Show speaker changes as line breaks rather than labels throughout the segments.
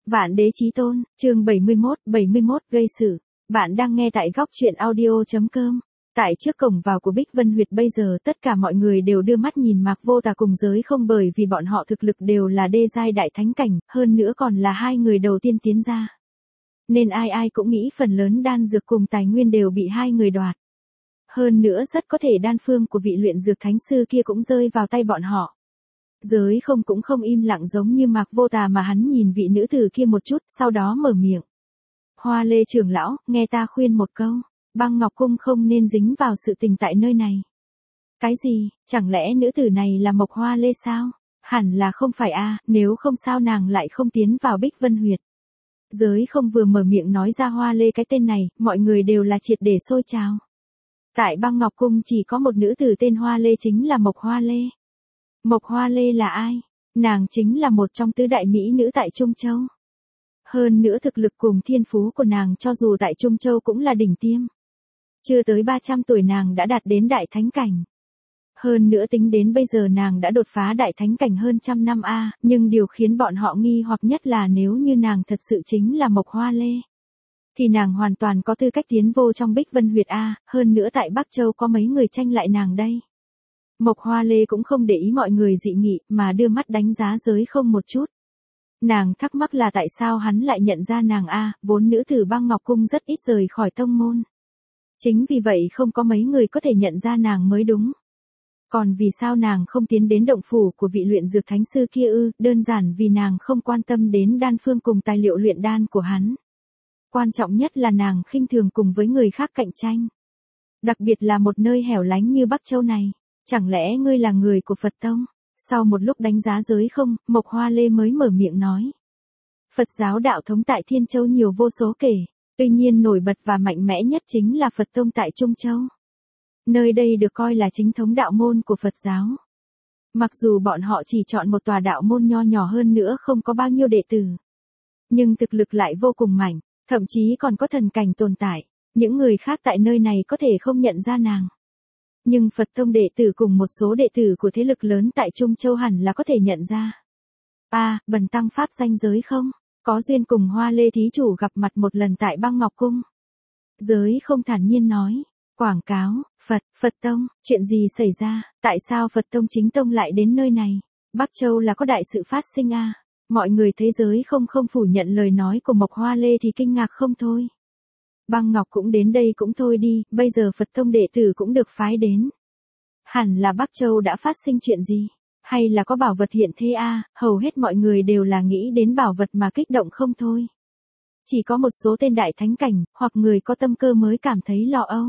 Vạn đế chí tôn, chương 71 gây sự. Bạn đang nghe tại góc truyện audio.com. Tại trước cổng vào của Bích Vân Huyệt bây giờ tất cả mọi người đều đưa mắt nhìn Mạc Vô Tà cùng Giới Không, bởi vì bọn họ thực lực đều là đê giai đại thánh cảnh, hơn nữa còn là hai người đầu tiên tiến ra. Nên ai ai cũng nghĩ phần lớn đan dược cùng tài nguyên đều bị hai người đoạt. Hơn nữa rất có thể đan phương của vị luyện dược thánh sư kia cũng rơi vào tay bọn họ. Giới Không cũng không im lặng giống như Mạc Vô Tà mà hắn nhìn vị nữ tử kia một chút, sau đó mở miệng. Hoa Lê trưởng lão, nghe ta khuyên một câu, Băng Ngọc Cung không nên dính vào sự tình tại nơi này. Cái gì, chẳng lẽ nữ tử này là Mộc Hoa Lê sao? Hẳn là không phải a, nếu không sao nàng lại không tiến vào Bích Vân Huyệt. Giới Không vừa mở miệng nói ra Hoa Lê cái tên này, mọi người đều là triệt để sôi trào. Tại Băng Ngọc Cung chỉ có một nữ tử tên Hoa Lê, chính là Mộc Hoa Lê. Mộc Hoa Lê là ai? Nàng chính là một trong tứ đại mỹ nữ tại Trung Châu. Hơn nữa thực lực cùng thiên phú của nàng cho dù tại Trung Châu cũng là đỉnh tiêm. Chưa tới 300 tuổi nàng đã đạt đến đại thánh cảnh. Hơn nữa tính đến bây giờ nàng đã đột phá đại thánh cảnh hơn 100 năm a, nhưng điều khiến bọn họ nghi hoặc nhất là nếu như nàng thật sự chính là Mộc Hoa Lê, thì nàng hoàn toàn có tư cách tiến vô trong Bích Vân Huyệt a, hơn nữa tại Bắc Châu có mấy người tranh lại nàng đây. Mộc Hoa Lê cũng không để ý mọi người dị nghị mà đưa mắt đánh giá Giới Không một chút. Nàng thắc mắc là tại sao hắn lại nhận ra nàng a, vốn nữ tử Băng Ngọc Cung rất ít rời khỏi tông môn. Chính vì vậy không có mấy người có thể nhận ra nàng mới đúng. Còn vì sao nàng không tiến đến động phủ của vị luyện dược thánh sư kia ư? Đơn giản vì nàng không quan tâm đến đan phương cùng tài liệu luyện đan của hắn. Quan trọng nhất là nàng khinh thường cùng với người khác cạnh tranh. Đặc biệt là một nơi hẻo lánh như Bắc Châu này. Chẳng lẽ ngươi là người của Phật Tông? Sau một lúc đánh giá Giới Không, Mộc Hoa Lê mới mở miệng nói. Phật giáo đạo thống tại Thiên Châu nhiều vô số kể, tuy nhiên nổi bật và mạnh mẽ nhất chính là Phật Tông tại Trung Châu. Nơi đây được coi là chính thống đạo môn của Phật giáo. Mặc dù bọn họ chỉ chọn một tòa đạo môn nho nhỏ hơn nữa không có bao nhiêu đệ tử, nhưng thực lực lại vô cùng mạnh, thậm chí còn có thần cảnh tồn tại. Những người khác tại nơi này có thể không nhận ra nàng. Nhưng Phật Tông đệ tử cùng một số đệ tử của thế lực lớn tại Trung Châu hẳn là có thể nhận ra. Bần tăng pháp danh Giới Không, có duyên cùng Hoa Lê thí chủ gặp mặt một lần tại Băng Ngọc Cung. Giới Không thản nhiên nói, quảng cáo, Phật Tông, chuyện gì xảy ra, tại sao Phật Tông chính tông lại đến nơi này? Bắc Châu là có đại sự phát sinh a. Mọi người thấy Giới Không không phủ nhận lời nói của Mộc Hoa Lê thì kinh ngạc không thôi. Băng Ngọc cũng đến đây cũng thôi đi, bây giờ Phật Tông đệ tử cũng được phái đến. Hẳn là Bắc Châu đã phát sinh chuyện gì? Hay là có bảo vật hiện thế a? Hầu hết mọi người đều là nghĩ đến bảo vật mà kích động không thôi. Chỉ có một số tên đại thánh cảnh, hoặc người có tâm cơ mới cảm thấy lo âu.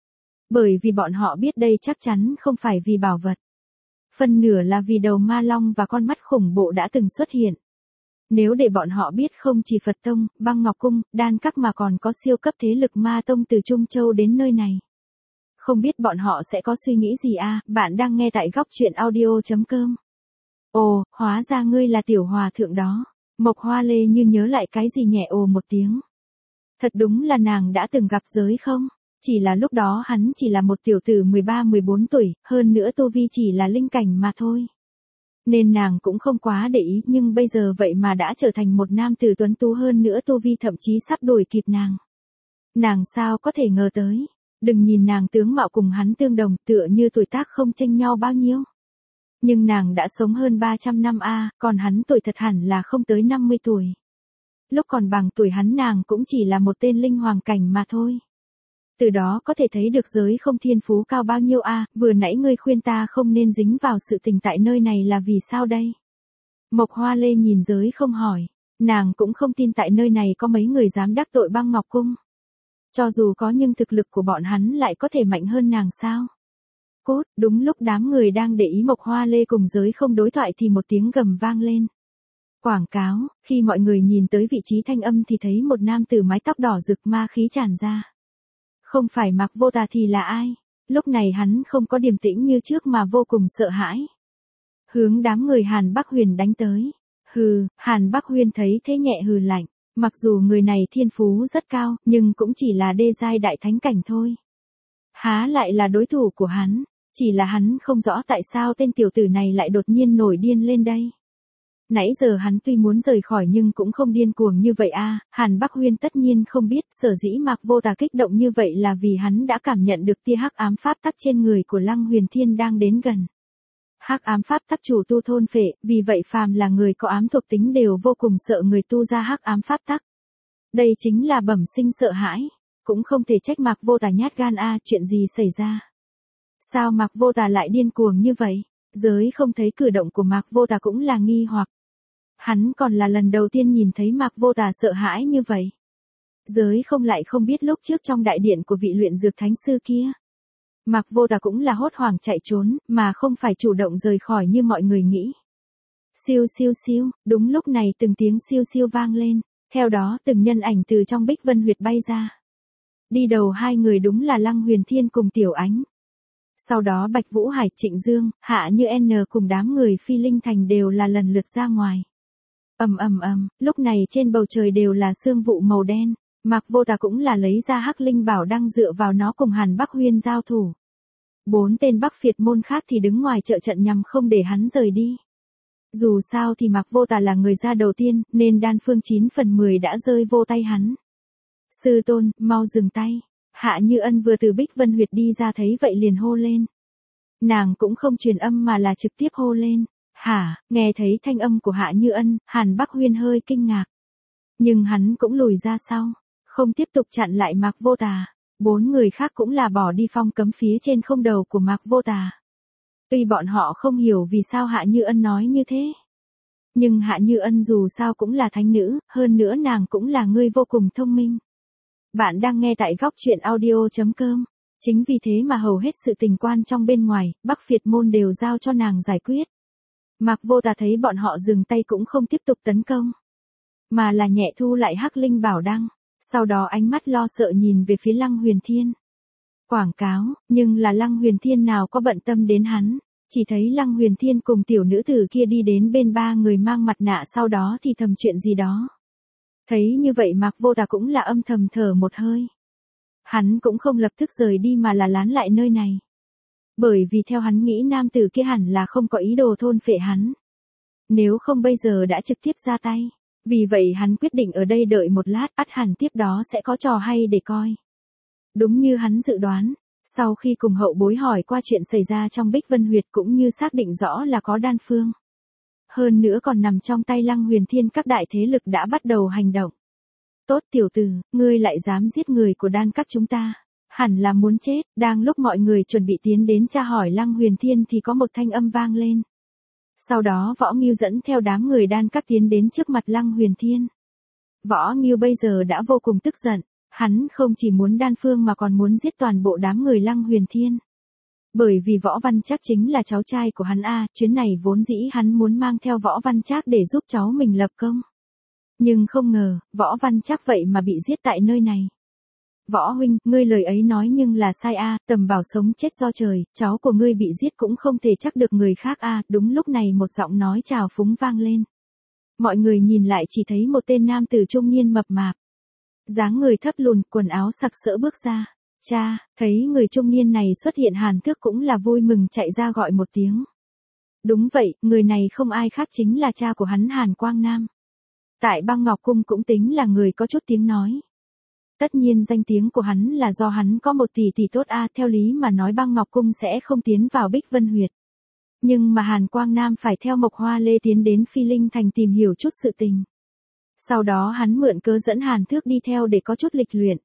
Bởi vì bọn họ biết đây chắc chắn không phải vì bảo vật. Phần nửa là vì đầu ma long và con mắt khủng bộ đã từng xuất hiện. Nếu để bọn họ biết không chỉ Phật Tông, Băng Ngọc Cung, đan các mà còn có siêu cấp thế lực ma tông từ Trung Châu đến nơi này. Không biết bọn họ sẽ có suy nghĩ gì a? Bạn đang nghe tại góc truyện audio.com. Ồ, hóa ra ngươi là tiểu hòa thượng đó. Mộc Hoa Lê như nhớ lại cái gì nhẹ ồ một tiếng. Thật đúng là nàng đã từng gặp Giới Không. Chỉ là lúc đó hắn chỉ là một tiểu tử 13-14 tuổi, hơn nữa tu vi chỉ là linh cảnh mà thôi. Nên nàng cũng không quá để ý, nhưng bây giờ vậy mà đã trở thành một nam tử tuấn tú, hơn nữa tu vi thậm chí sắp đuổi kịp nàng. Nàng sao có thể ngờ tới, đừng nhìn nàng tướng mạo cùng hắn tương đồng, tựa như tuổi tác không chênh nhau bao nhiêu. Nhưng nàng đã sống hơn 300 năm a, còn hắn tuổi thật hẳn là không tới 50 tuổi. Lúc còn bằng tuổi hắn nàng cũng chỉ là một tên linh hoàng cảnh mà thôi. Từ đó có thể thấy được Giới Không thiên phú cao bao nhiêu a. Vừa nãy ngươi khuyên ta không nên dính vào sự tình tại nơi này là vì sao đây? Mộc Hoa Lê nhìn Giới Không hỏi, nàng cũng không tin tại nơi này có mấy người dám đắc tội Băng Ngọc Cung. Cho dù có nhưng thực lực của bọn hắn lại có thể mạnh hơn nàng sao? Cút, đúng lúc đám người đang để ý Mộc Hoa Lê cùng Giới Không đối thoại thì một tiếng gầm vang lên. Quảng cáo, khi mọi người nhìn tới vị trí thanh âm thì thấy một nam tử mái tóc đỏ rực ma khí tràn ra. Không phải Mạc Vô Tà thì là ai? Lúc này hắn không có điềm tĩnh như trước mà vô cùng sợ hãi. Hướng đám người Hàn Bắc Huyền đánh tới. Hừ, Hàn Bắc Huyền thấy thế nhẹ hừ lạnh. Mặc dù người này thiên phú rất cao, nhưng cũng chỉ là đê giai đại thánh cảnh thôi. Há lại là đối thủ của hắn. Chỉ là hắn không rõ tại sao tên tiểu tử này lại đột nhiên nổi điên lên đây. Nãy giờ hắn tuy muốn rời khỏi nhưng cũng không điên cuồng như vậy a. Hàn Bắc Huyên tất nhiên không biết, sở dĩ Mạc Vô Tà kích động như vậy là vì hắn đã cảm nhận được tia hắc ám pháp tắc trên người của Lăng Huyền Thiên đang đến gần. Hắc ám pháp tắc chủ tu thôn phệ, vì vậy phàm là người có ám thuộc tính đều vô cùng sợ người tu ra hắc ám pháp tắc. Đây chính là bẩm sinh sợ hãi, cũng không thể trách Mạc Vô Tà nhát gan a, chuyện gì xảy ra? Sao Mạc Vô Tà lại điên cuồng như vậy? Giới không thấy cử động của Mạc Vô Tà cũng là nghi hoặc. Hắn còn là lần đầu tiên nhìn thấy Mạc Vô Tà sợ hãi như vậy. Giới không lại không biết lúc trước trong đại điện của vị luyện dược thánh sư kia. Mạc Vô Tà cũng là hốt hoảng chạy trốn, mà không phải chủ động rời khỏi như mọi người nghĩ. Siêu siêu siêu, đúng lúc này từng tiếng siêu siêu vang lên, theo đó từng nhân ảnh từ trong Bích Vân Huyệt bay ra. Đi đầu hai người đúng là Lăng Huyền Thiên cùng Tiểu Ánh. Sau đó Bạch Vũ Hải, Trịnh Dương, Hạ Như N cùng đám người Phi Linh Thành đều là lần lượt ra ngoài. Lúc này trên bầu trời đều là sương vụ màu đen, Mạc Vô Tà cũng là lấy ra Hắc Linh Bảo đang dựa vào nó cùng Hàn Bắc Huyên giao thủ. 4 tên Bắc Phiệt môn khác thì đứng ngoài trợ trận nhằm không để hắn rời đi. Dù sao thì Mạc Vô Tà là người ra đầu tiên, nên đan phương 9 phần 10 đã rơi vô tay hắn. Sư tôn, mau dừng tay. Hạ Như Ân vừa từ Bích Vân Huyệt đi ra thấy vậy liền hô lên. Nàng cũng không truyền âm mà là trực tiếp hô lên. Hả, nghe thấy thanh âm của Hạ Như Ân, Hàn Bắc Huyên hơi kinh ngạc. Nhưng hắn cũng lùi ra sau, không tiếp tục chặn lại Mạc Vô Tà. 4 người khác cũng là bỏ đi phong cấm phía trên không đầu của Mạc Vô Tà. Tuy bọn họ không hiểu vì sao Hạ Như Ân nói như thế. Nhưng Hạ Như Ân dù sao cũng là thánh nữ, hơn nữa nàng cũng là người vô cùng thông minh. Bạn đang nghe tại góc truyện audio.com. Chính vì thế mà hầu hết sự tình quan trong bên ngoài, Bắc Phiệt môn đều giao cho nàng giải quyết. Mạc Vô Tà thấy bọn họ dừng tay cũng không tiếp tục tấn công, mà là nhẹ thu lại Hắc Linh Bảo đăng, sau đó ánh mắt lo sợ nhìn về phía Lăng Huyền Thiên. Quảng cáo, nhưng là Lăng Huyền Thiên nào có bận tâm đến hắn, chỉ thấy Lăng Huyền Thiên cùng tiểu nữ tử kia đi đến bên 3 người mang mặt nạ sau đó thì thầm chuyện gì đó. Thấy như vậy Mạc Vô Tà cũng là âm thầm thở một hơi. Hắn cũng không lập tức rời đi mà là lán lại nơi này. Bởi vì theo hắn nghĩ nam tử kia hẳn là không có ý đồ thôn phệ hắn. Nếu không bây giờ đã trực tiếp ra tay. Vì vậy hắn quyết định ở đây đợi một lát, ắt hẳn tiếp đó sẽ có trò hay để coi. Đúng như hắn dự đoán, sau khi cùng hậu bối hỏi qua chuyện xảy ra trong Bích Vân Huyệt cũng như xác định rõ là có đan phương. Hơn nữa còn nằm trong tay Lăng Huyền Thiên, các đại thế lực đã bắt đầu hành động. Tốt tiểu tử, ngươi lại dám giết người của đan các chúng ta. Hẳn là muốn chết, đang lúc mọi người chuẩn bị tiến đến tra hỏi Lăng Huyền Thiên thì có một thanh âm vang lên. Sau đó Võ Ngưu dẫn theo đám người đan các tiến đến trước mặt Lăng Huyền Thiên. Võ Ngưu bây giờ đã vô cùng tức giận, hắn không chỉ muốn đan phương mà còn muốn giết toàn bộ đám người Lăng Huyền Thiên. Bởi vì Võ Văn Trác chính là cháu trai của hắn a, chuyến này vốn dĩ hắn muốn mang theo Võ Văn Trác để giúp cháu mình lập công. Nhưng không ngờ, Võ Văn Trác vậy mà bị giết tại nơi này. Võ huynh, ngươi lời ấy nói nhưng là sai a, tầm bảo sống chết do trời, cháu của ngươi bị giết cũng không thể chắc được người khác a. Đúng lúc này một giọng nói trào phúng vang lên. Mọi người nhìn lại chỉ thấy một tên nam tử trung niên mập mạp, dáng người thấp lùn, quần áo sặc sỡ bước ra. Cha, thấy người trung niên này xuất hiện Hàn Thước cũng là vui mừng chạy ra gọi một tiếng. Đúng vậy, người này không ai khác chính là cha của hắn Hàn Quang Nam. Tại Băng Ngọc Cung cũng tính là người có chút tiếng nói. Tất nhiên danh tiếng của hắn là do hắn có một tỷ tỷ tốt a, theo lý mà nói Băng Ngọc Cung sẽ không tiến vào Bích Vân Huyệt. Nhưng mà Hàn Quang Nam phải theo Mộc Hoa Lê tiến đến Phi Linh Thành tìm hiểu chút sự tình. Sau đó hắn mượn cớ dẫn Hàn Thước đi theo để có chút lịch luyện.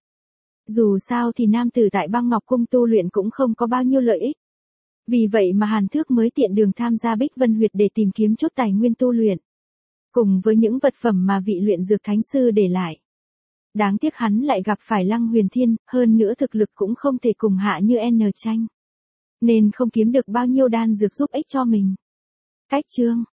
Dù sao thì nam tử tại Băng Ngọc Cung tu luyện cũng không có bao nhiêu lợi ích. Vì vậy mà Hàn Thước mới tiện đường tham gia Bích Vân Huyệt để tìm kiếm chút tài nguyên tu luyện. Cùng với những vật phẩm mà vị luyện dược thánh sư để lại. Đáng tiếc hắn lại gặp phải Lăng Huyền Thiên, hơn nữa thực lực cũng không thể cùng Hạ Như N tranh. Nên không kiếm được bao nhiêu đan dược giúp ích cho mình. Cách chương